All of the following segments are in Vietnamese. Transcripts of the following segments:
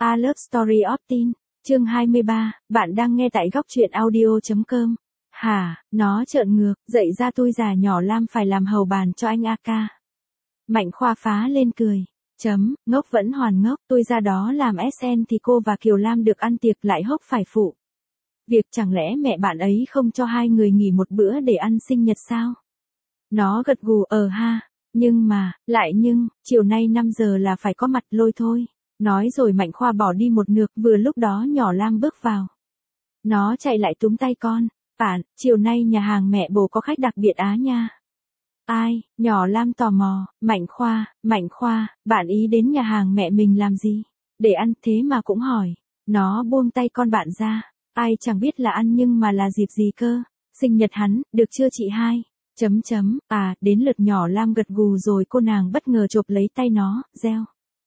A Love Story of Teen, chương 23, bạn đang nghe tại góc truyện audio.com. Hả, nó trợn ngược, dậy ra tôi già nhỏ Lam phải làm hầu bàn cho anh AK. Mạnh Khoa phá lên cười. Ngốc vẫn hoàn ngốc, tôi ra đó làm SN thì cô và Kiều Lam được ăn tiệc lại hốc phải phụ. Việc chẳng lẽ mẹ bạn ấy không cho hai người nghỉ một bữa để ăn sinh nhật sao? Nó gật gù ha, nhưng chiều nay 5 giờ là phải có mặt Lôi thôi. Nói rồi Mạnh Khoa bỏ đi một nược, vừa lúc đó nhỏ Lam bước vào. Nó chạy lại túm tay con, bạn, chiều nay nhà hàng mẹ bồ có khách đặc biệt á nha. Ai, nhỏ Lam tò mò, Mạnh Khoa, bạn ý đến nhà hàng mẹ mình làm gì? Để ăn thế mà cũng hỏi. Nó buông tay con bạn ra, ai chẳng biết là ăn nhưng mà là dịp gì cơ, sinh nhật hắn, được chưa chị hai? Đến lượt nhỏ Lam gật gù rồi cô nàng bất ngờ chộp lấy tay nó, reo.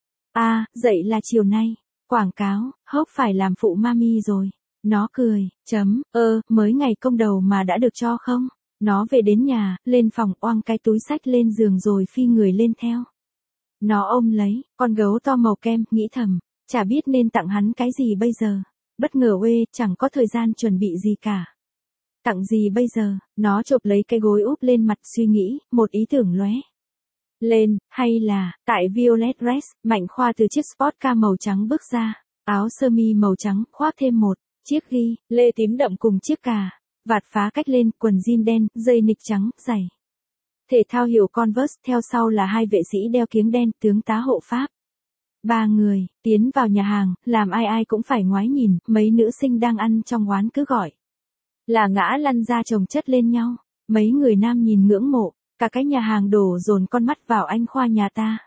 Dậy là chiều nay, quảng cáo, hốc phải làm phụ mami rồi. Nó cười, mới ngày công đầu mà đã được cho không? Nó về đến nhà, lên phòng oang cái túi xách lên giường rồi phi người lên theo. Nó ôm lấy, con gấu to màu kem, nghĩ thầm, chả biết nên tặng hắn cái gì bây giờ. Bất ngờ chẳng có thời gian chuẩn bị gì cả. Tặng gì bây giờ, nó chộp lấy cái gối úp lên mặt suy nghĩ, một ý tưởng lóe lên, hay là, tại Violet Dress, Mạnh Khoa từ chiếc sport car màu trắng bước ra, áo sơ mi màu trắng, khoác thêm một chiếc ghi lê tím đậm cùng chiếc cà vạt phá cách lên, quần jean đen, dây nịch trắng, giày thể thao hiệu Converse, theo sau là hai vệ sĩ đeo kiếng đen, tướng tá hộ pháp. Ba người tiến vào nhà hàng, làm ai cũng phải ngoái nhìn, mấy nữ sinh đang ăn trong quán cứ gọi là ngã lăn ra chồng chất lên nhau. Mấy người nam nhìn ngưỡng mộ, cả cái nhà hàng đổ dồn con mắt vào anh Khoa nhà ta.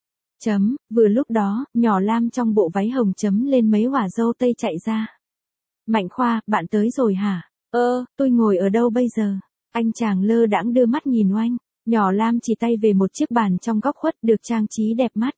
Vừa lúc đó, nhỏ Lam trong bộ váy hồng lên mấy hỏa dâu tây chạy ra. Mạnh Khoa, bạn tới rồi hả? Tôi ngồi ở đâu bây giờ? Anh chàng lơ đãng đưa mắt nhìn oanh. Nhỏ Lam chỉ tay về một chiếc bàn trong góc khuất được trang trí đẹp mắt.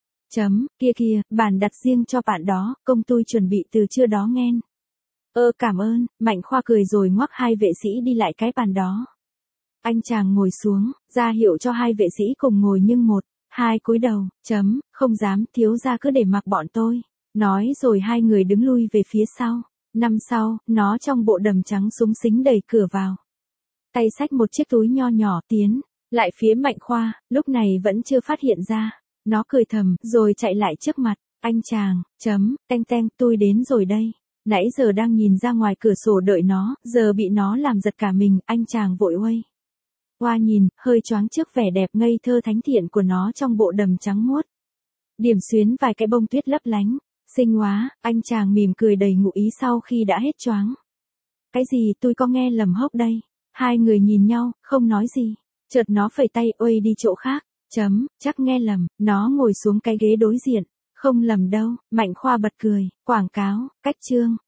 Kia, bàn đặt riêng cho bạn đó, công tôi chuẩn bị từ trưa đó nghen. Cảm ơn, Mạnh Khoa cười rồi ngoắc hai vệ sĩ đi lại cái bàn đó. Anh chàng ngồi xuống, ra hiệu cho hai vệ sĩ cùng ngồi nhưng một, hai cúi đầu, không dám, thiếu gia cứ để mặc bọn tôi. Nói rồi hai người đứng lui về phía sau. Năm sau, nó trong bộ đầm trắng súng xính đẩy cửa vào. Tay xách một chiếc túi nho nhỏ tiến lại phía Mạnh Khoa, lúc này vẫn chưa phát hiện ra. Nó cười thầm, rồi chạy lại trước mặt. Anh chàng, teng, tôi đến rồi đây. Nãy giờ đang nhìn ra ngoài cửa sổ đợi nó, giờ bị nó làm giật cả mình, anh chàng vội qua nhìn, hơi choáng trước vẻ đẹp ngây thơ thánh thiện của nó trong bộ đầm trắng muốt. Điểm xuyến vài cái bông tuyết lấp lánh. Xinh quá, anh chàng mỉm cười đầy ngụ ý sau khi đã hết choáng. Cái gì, tôi có nghe lầm hốc đây? Hai người nhìn nhau, không nói gì. Chợt nó phẩy tay, đi chỗ khác. Chắc nghe lầm. Nó ngồi xuống cái ghế đối diện. Không lầm đâu, Mạnh Khoa bật cười, quảng cáo, cách chương.